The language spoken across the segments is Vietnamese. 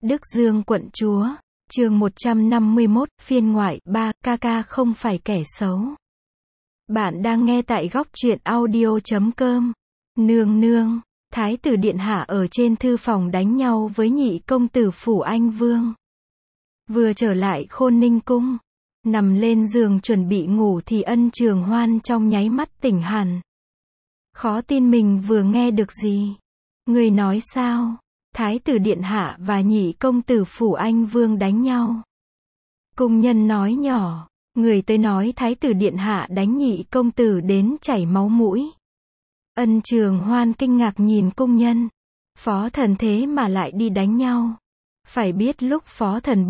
Đức Dương quận chúa, chương 151, phiên ngoại, 3, ca ca không phải kẻ xấu. Bạn đang nghe tại góc truyện audio.com. Nương nương, thái tử điện hạ ở trên thư phòng đánh nhau với nhị công tử Phủ Anh Vương. Vừa trở lại Khôn Ninh cung, nằm lên giường chuẩn bị ngủ thì Ân Trường Hoan trong nháy mắt tỉnh hẳn. Khó tin mình vừa nghe được gì. Người nói sao? Thái tử điện hạ và nhị công tử Phủ Anh Vương đánh nhau. Cung nhân nói nhỏ, người tới nói thái tử điện hạ đánh nhị công tử đến chảy máu mũi. Ân Trường Hoan kinh ngạc nhìn cung nhân. Phó thần thế mà lại đi đánh nhau. Phải biết lúc phó thần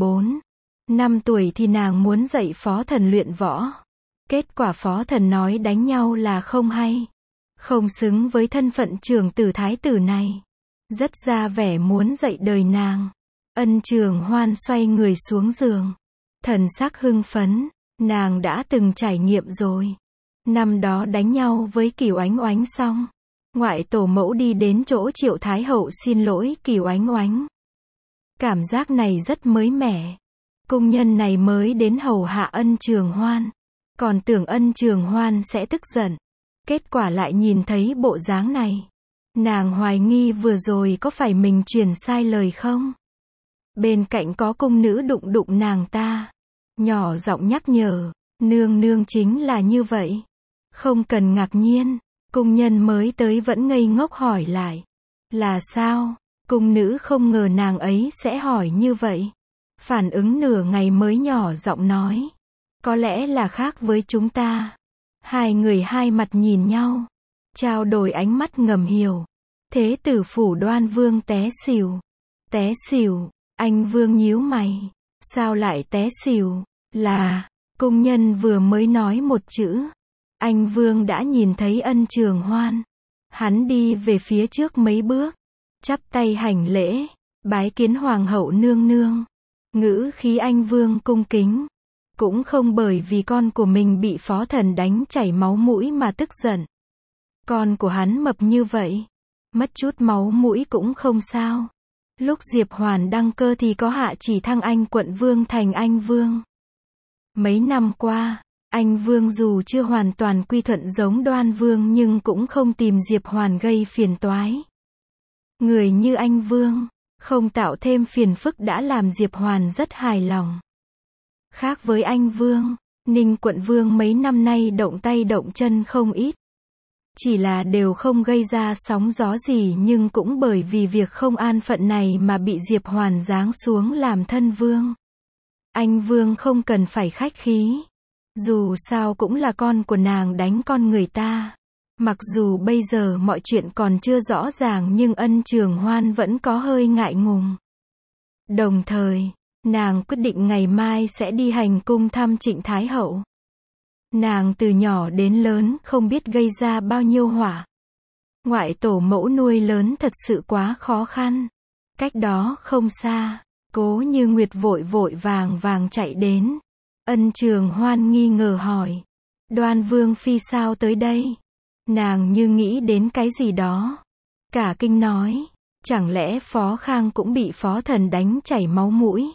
4-5 tuổi thì nàng muốn dạy phó thần luyện võ. Kết quả phó thần nói đánh nhau là không hay. Không xứng với thân phận trưởng tử thái tử này. Rất ra vẻ muốn dạy đời nàng. Ân Trường Hoan xoay người xuống giường. Thần sắc hưng phấn, nàng đã từng trải nghiệm rồi. Năm đó đánh nhau với Kiều Oánh Oánh xong, ngoại tổ mẫu đi đến chỗ Triệu Thái Hậu xin lỗi Kiều Oánh Oánh. Cảm giác này rất mới mẻ. Cung nhân này mới đến hầu hạ Ân Trường Hoan, còn tưởng Ân Trường Hoan sẽ tức giận. Kết quả lại nhìn thấy bộ dáng này. Nàng hoài nghi vừa rồi có phải mình truyền sai lời không? Bên cạnh có cung nữ đụng đụng nàng ta. Nhỏ giọng nhắc nhở, nương nương chính là như vậy. Không cần ngạc nhiên, cung nhân mới tới vẫn ngây ngốc hỏi lại. Là sao? Cung nữ không ngờ nàng ấy sẽ hỏi như vậy. Phản ứng nửa ngày mới nhỏ giọng nói. Có lẽ là khác với chúng ta. Hai người hai mặt nhìn nhau. Trao đổi ánh mắt ngầm hiểu. Thế tử Phủ Đoan Vương té xỉu. Té xỉu, anh Vương nhíu mày. Sao lại té xỉu? Là, cung nhân vừa mới nói một chữ. Anh Vương đã nhìn thấy Ân Trường Hoan. Hắn đi về phía trước mấy bước. Chắp tay hành lễ. Bái kiến hoàng hậu nương nương. Ngữ khí anh Vương cung kính. Cũng không bởi vì con của mình bị phó thần đánh chảy máu mũi mà tức giận. Con của hắn mập như vậy. Mất chút máu mũi cũng không sao. Lúc Diệp Hoàn đăng cơ thì có hạ chỉ thăng anh quận vương thành anh Vương. Mấy năm qua, anh Vương dù chưa hoàn toàn quy thuận giống Đoan Vương nhưng cũng không tìm Diệp Hoàn gây phiền toái. Người như anh Vương, không tạo thêm phiền phức đã làm Diệp Hoàn rất hài lòng. Khác với anh Vương, Ninh quận vương mấy năm nay động tay động chân không ít. Chỉ là đều không gây ra sóng gió gì nhưng cũng bởi vì việc không an phận này mà bị Diệp Hoàn giáng xuống làm thân vương. Anh Vương không cần phải khách khí. Dù sao cũng là con của nàng đánh con người ta. Mặc dù bây giờ mọi chuyện còn chưa rõ ràng nhưng Ân Trường Hoan vẫn có hơi ngại ngùng. Đồng thời, nàng quyết định ngày mai sẽ đi hành cung thăm Trịnh Thái Hậu. Nàng từ nhỏ đến lớn không biết gây ra bao nhiêu họa. Ngoại tổ mẫu nuôi lớn thật sự quá khó khăn. Cách đó không xa, Cố Như Nguyệt vội vội vàng vàng chạy đến. Ân Trường Hoan nghi ngờ hỏi. Đoan Vương phi sao tới đây? Nàng như nghĩ đến cái gì đó. Cả kinh nói. Chẳng lẽ Phó Khang cũng bị phó thần đánh chảy máu mũi?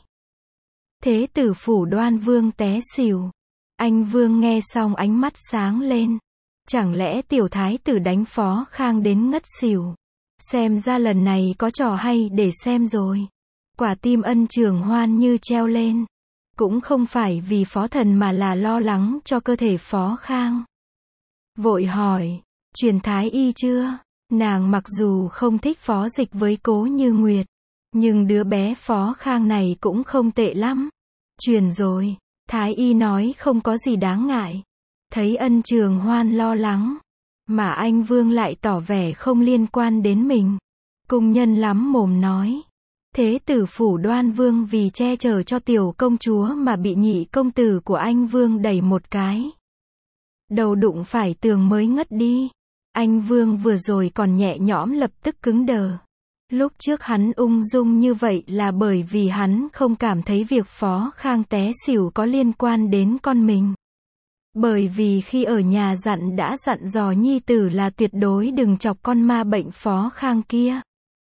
Thế tử Phủ Đoan Vương té xỉu. Anh Vương nghe xong ánh mắt sáng lên. Chẳng lẽ tiểu thái tử đánh Phó Khang đến ngất xỉu? Xem ra lần này có trò hay để xem rồi. Quả tim Ân Trường Hoan như treo lên. Cũng không phải vì phó thần mà là lo lắng cho cơ thể Phó Khang. Vội hỏi, truyền thái y chưa? Nàng mặc dù không thích Phó Dịch với Cố Như Nguyệt, nhưng đứa bé Phó Khang này cũng không tệ lắm. Truyền rồi. Thái y nói không có gì đáng ngại. Thấy Ân Trường Hoan lo lắng, mà anh Vương lại tỏ vẻ không liên quan đến mình. Cung nhân lắm mồm nói. Thế tử Phủ Đoan Vương vì che chở cho tiểu công chúa mà bị nhị công tử của anh Vương đẩy một cái. Đầu đụng phải tường mới ngất đi. Anh Vương vừa rồi còn nhẹ nhõm lập tức cứng đờ. Lúc trước hắn ung dung như vậy là bởi vì hắn không cảm thấy việc Phó Khang té xỉu có liên quan đến con mình. Bởi vì khi ở nhà đã dặn dò nhi tử là tuyệt đối đừng chọc con ma bệnh Phó Khang kia.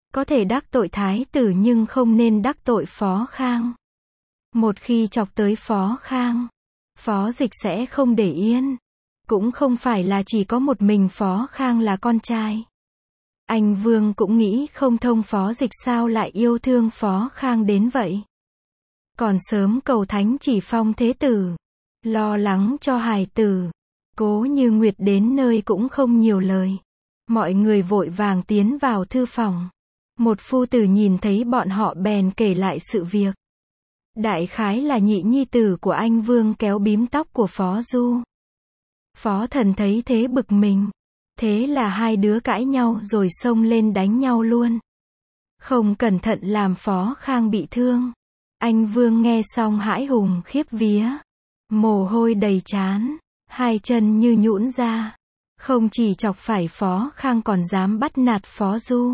Có thể đắc tội thái tử nhưng không nên đắc tội Phó Khang. Một khi chọc tới Phó Khang, Phó Dịch sẽ không để yên. Cũng không phải là chỉ có một mình Phó Khang là con trai. Anh Vương cũng nghĩ không thông Phó Dịch sao lại yêu thương Phó Khang đến vậy. Còn sớm cầu thánh chỉ phong thế tử. Lo lắng cho hài tử. Cố Như Nguyệt đến nơi cũng không nhiều lời. Mọi người vội vàng tiến vào thư phòng. Một phu tử nhìn thấy bọn họ bèn kể lại sự việc. Đại khái là nhị nhi tử của anh Vương kéo bím tóc của Phó Du. Phó Thần thấy thế bực mình. Thế là hai đứa cãi nhau rồi xông lên đánh nhau luôn. Không cẩn thận làm Phó Khang bị thương. Anh Vương nghe xong hãi hùng khiếp vía. Mồ hôi đầy trán, hai chân như nhũn ra. Không chỉ chọc phải Phó Khang còn dám bắt nạt Phó Du.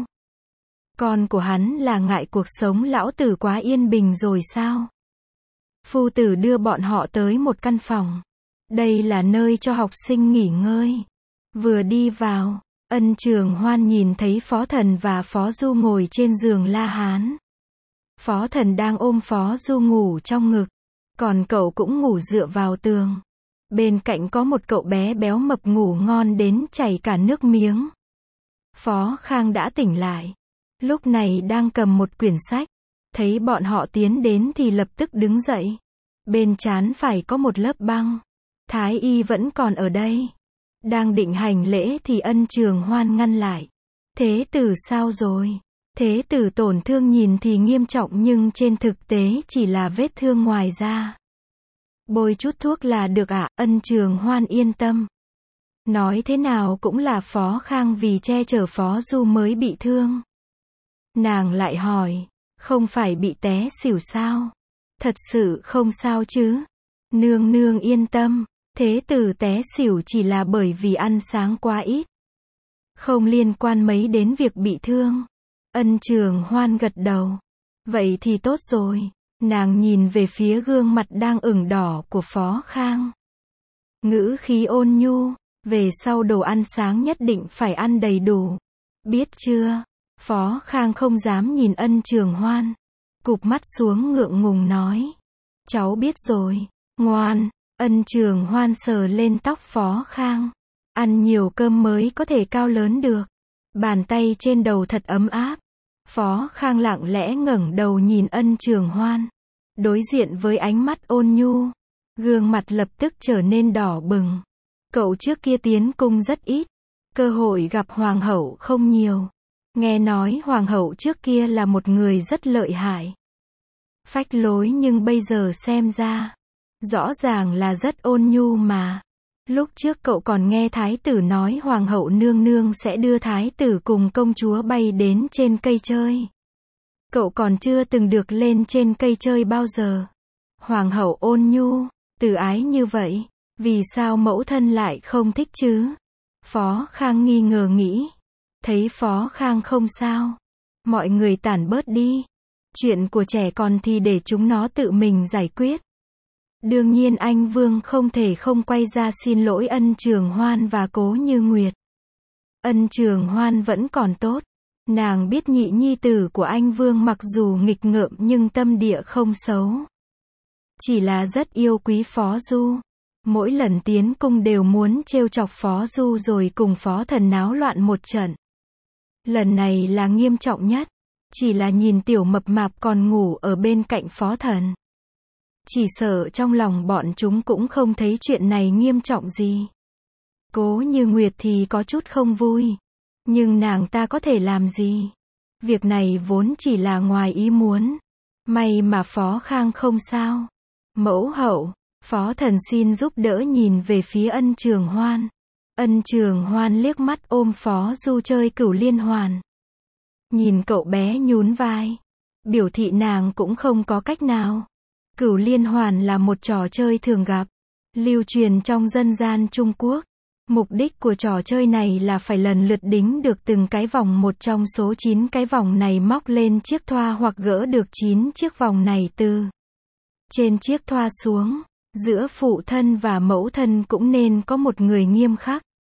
Con của hắn là ngại cuộc sống lão tử quá yên bình rồi sao? Phu tử đưa bọn họ tới một căn phòng. Đây là nơi cho học sinh nghỉ ngơi. Vừa đi vào, Ân Trường Hoan nhìn thấy Phó Thần và Phó Du ngồi trên giường La Hán. Phó Thần đang ôm Phó Du ngủ trong ngực. Còn cậu cũng ngủ dựa vào tường. Bên cạnh có một cậu bé béo mập ngủ ngon đến chảy cả nước miếng. Phó Khang đã tỉnh lại. Lúc này đang cầm một quyển sách. Thấy bọn họ tiến đến thì lập tức đứng dậy. Bên trán phải có một lớp băng. Thái y vẫn còn ở đây. Đang định hành lễ thì Ân Trường Hoan ngăn lại. Thế tử sao rồi? Thế tử tổn thương nhìn thì nghiêm trọng nhưng trên thực tế chỉ là vết thương ngoài da. Bôi chút thuốc là được ạ, Ân Trường Hoan yên tâm. Nói thế nào cũng là Phó Khang vì che chở Phó Du mới bị thương. Nàng lại hỏi, không phải bị té xỉu sao? Thật sự không sao chứ? Nương nương yên tâm, thế tử té xỉu chỉ là bởi vì ăn sáng quá ít. Không liên quan mấy đến việc bị thương. Ân Trường Hoan gật đầu. Vậy thì tốt rồi. Nàng nhìn về phía gương mặt đang ửng đỏ của Phó Khang. Ngữ khí ôn nhu, về sau đồ ăn sáng nhất định phải ăn đầy đủ. Biết chưa? Phó Khang không dám nhìn Ân Trường Hoan. Cụp mắt xuống ngượng ngùng nói. Cháu biết rồi. Ngoan. Ân Trường Hoan sờ lên tóc Phó Khang. Ăn nhiều cơm mới có thể cao lớn được. Bàn tay trên đầu thật ấm áp. Phó Khang lặng lẽ ngẩng đầu nhìn Ân Trường Hoan. Đối diện với ánh mắt ôn nhu. Gương mặt lập tức trở nên đỏ bừng. Cậu trước kia tiến cung rất ít. Cơ hội gặp hoàng hậu không nhiều. Nghe nói hoàng hậu trước kia là một người rất lợi hại. Phách lối nhưng bây giờ xem ra. Rõ ràng là rất ôn nhu mà. Lúc trước cậu còn nghe thái tử nói hoàng hậu nương nương sẽ đưa thái tử cùng công chúa bay đến trên cây chơi. Cậu còn chưa từng được lên trên cây chơi bao giờ. Hoàng hậu ôn nhu, từ ái như vậy, vì sao mẫu thân lại không thích chứ? Phó Khang nghi ngờ nghĩ. Thấy Phó Khang không sao. Mọi người tản bớt đi. Chuyện của trẻ con thì để chúng nó tự mình giải quyết. Đương nhiên anh Vương không thể không quay ra xin lỗi Ân Trường Hoan và Cố Như Nguyệt. Ân Trường Hoan vẫn còn tốt. Nàng biết nhị nhi tử của anh Vương mặc dù nghịch ngợm nhưng tâm địa không xấu. Chỉ là rất yêu quý Phó Du. Mỗi lần tiến cung đều muốn trêu chọc Phó Du rồi cùng Phó Thần náo loạn một trận. Lần này là nghiêm trọng nhất. Chỉ là nhìn tiểu mập mạp còn ngủ ở bên cạnh Phó Thần. Chỉ sợ trong lòng bọn chúng cũng không thấy chuyện này nghiêm trọng gì. Cố Như Nguyệt thì có chút không vui. Nhưng nàng ta có thể làm gì? Việc này vốn chỉ là ngoài ý muốn. May mà Phó Khang không sao. Mẫu hậu, Phó Thần xin giúp đỡ nhìn về phía Ân Trường Hoan. Ân Trường Hoan liếc mắt ôm Phó Du chơi Cửu Liên Hoàn. Nhìn cậu bé nhún vai. Biểu thị nàng cũng không có cách nào. Cửu Liên Hoàn là một trò chơi thường gặp. Lưu truyền trong dân gian Trung Quốc. Mục đích của trò chơi này là phải lần lượt đính được từng cái vòng một trong số 9 cái vòng này móc lên chiếc thoa hoặc gỡ được 9 chiếc vòng này từ trên chiếc thoa xuống. Giữa phụ thân và mẫu thân cũng nên có một người nghiêm khắc.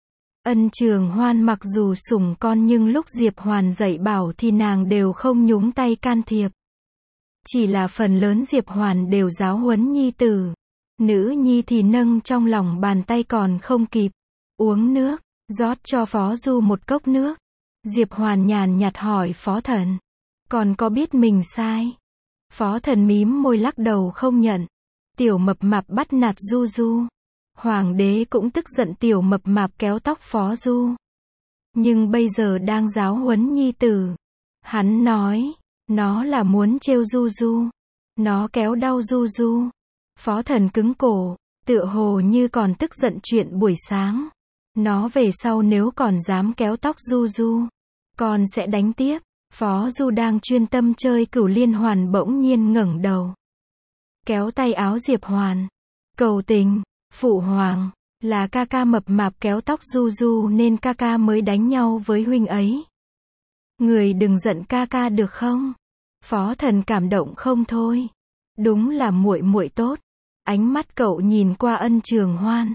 Ân Trường Hoan mặc dù sủng con nhưng lúc Diệp Hoàn dạy bảo thì nàng đều không nhúng tay can thiệp. Chỉ là phần lớn Diệp Hoàn đều giáo huấn nhi tử. Nữ nhi thì nâng trong lòng bàn tay còn không kịp. Uống nước, rót cho Phó Du một cốc nước. Diệp Hoàn nhàn nhạt hỏi Phó Thần. Còn có biết mình sai? Phó Thần mím môi lắc đầu không nhận. Tiểu Mập Mạp bắt nạt Du Du. Hoàng đế cũng tức giận Tiểu Mập Mạp kéo tóc Phó Du. Nhưng bây giờ đang giáo huấn nhi tử. Hắn nói, nó là muốn trêu Du Du. Nó kéo đau Du Du. Phó Thần cứng cổ, tựa hồ như còn tức giận chuyện buổi sáng. Nó về sau nếu còn dám kéo tóc Du Du, con sẽ đánh tiếp. Phó Du đang chuyên tâm chơi Cửu Liên Hoàn bỗng nhiên ngẩng đầu. Kéo tay áo Diệp Hoàn. Cầu tình, phụ hoàng, là ca ca Mập Mạp kéo tóc Du Du nên ca ca mới đánh nhau với huynh ấy. Người đừng giận ca ca được không? Phó Thần cảm động không thôi. Đúng là muội muội tốt. Ánh mắt cậu nhìn qua Ân Trường Hoan.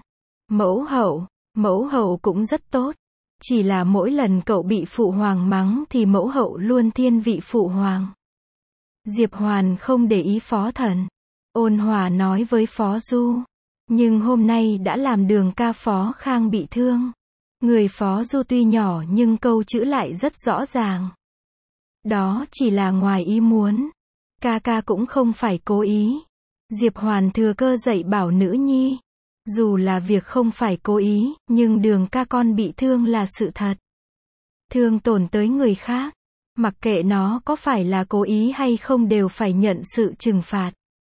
Mẫu hậu cũng rất tốt. Chỉ là mỗi lần cậu bị phụ hoàng mắng thì mẫu hậu luôn thiên vị phụ hoàng. Diệp Hoàn không để ý Phó Thần. Ôn hòa nói với Phó Du. Nhưng hôm nay đã làm Đường ca Phó Khang bị thương. Người Phó Du tuy nhỏ nhưng câu chữ lại rất rõ ràng. Đó chỉ là ngoài ý muốn. Ca ca cũng không phải cố ý. Diệp Hoàn thừa cơ dạy bảo nữ nhi. Dù là việc không phải cố ý, nhưng Đường ca con bị thương là sự thật. Thương tổn tới người khác. Mặc kệ nó có phải là cố ý hay không đều phải nhận sự trừng phạt.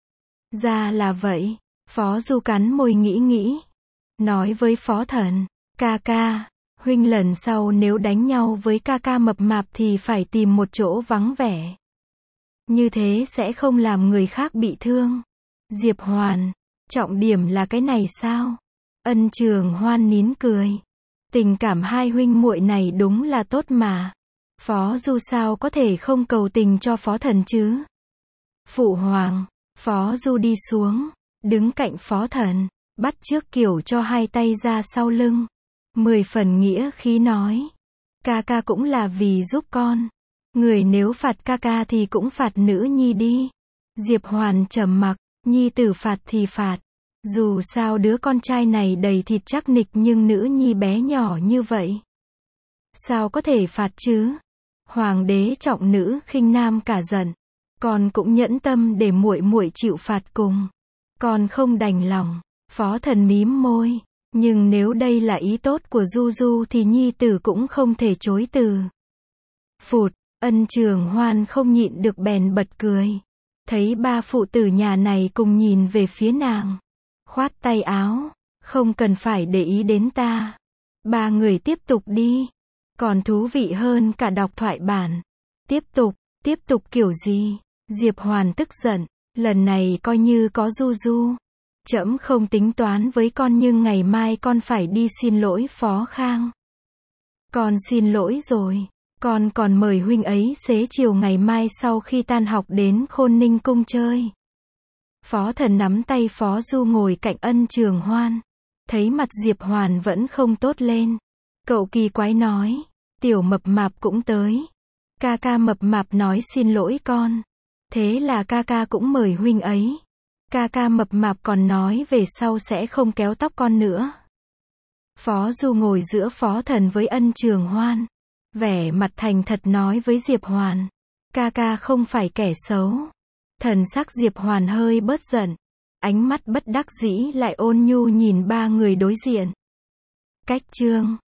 Ra là vậy. Phó Du cắn môi nghĩ. Nói với Phó Thần. Ca ca, huynh lần sau nếu đánh nhau với ca ca Mập Mạp thì phải tìm một chỗ vắng vẻ. Như thế sẽ không làm người khác bị thương. Diệp Hoàn, trọng điểm là cái này sao? Ân Trường Hoan nín cười. Tình cảm hai huynh muội này đúng là tốt mà. Phó Du sao có thể không cầu tình cho Phó Thần chứ? Phụ hoàng, Phó Du đi xuống, đứng cạnh Phó Thần, bắt chước kiểu cho hai tay ra sau lưng. 10 phần nghĩa khí nói. Ca ca cũng là vì giúp con. Người nếu phạt ca ca thì cũng phạt nữ nhi đi. Diệp Hoàn trầm mặc, nhi tử phạt thì phạt. Dù sao đứa con trai này đầy thịt chắc nịch nhưng nữ nhi bé nhỏ như vậy. Sao có thể phạt chứ? Hoàng đế trọng nữ khinh nam cả giận. Con cũng nhẫn tâm để muội muội chịu phạt cùng. Con không đành lòng. Phó Thần mím môi. Nhưng nếu đây là ý tốt của Du Du thì nhi tử cũng không thể chối từ. Phụt, Ân Trường Hoan không nhịn được bèn bật cười. Thấy ba phụ tử nhà này cùng nhìn về phía nàng. Khoát tay áo, không cần phải để ý đến ta. Ba người tiếp tục đi. Còn thú vị hơn cả đọc thoại bản. Tiếp tục kiểu gì? Diệp Hoàn tức giận. Lần này coi như có Du Du. Trẫm không tính toán với con nhưng ngày mai con phải đi xin lỗi Phó Khang. Con xin lỗi rồi. Con còn mời huynh ấy xế chiều ngày mai sau khi tan học đến Khôn Ninh cung chơi. Phó Thần nắm tay Phó Du ngồi cạnh Ân Trường Hoan. Thấy mặt Diệp Hoàn vẫn không tốt lên. Cậu kỳ quái nói. Tiểu Mập Mạp cũng tới. Ca ca Mập Mạp nói xin lỗi con. Thế là ca ca cũng mời huynh ấy. Ca ca Mập Mạp còn nói về sau sẽ không kéo tóc con nữa. Phó Du ngồi giữa Phó Thần với Ân Trường Hoan. Vẻ mặt thành thật nói với Diệp Hoàn. Ca ca không phải kẻ xấu. Thần sắc Diệp Hoàn hơi bớt giận. Ánh mắt bất đắc dĩ lại ôn nhu nhìn ba người đối diện. Cách chương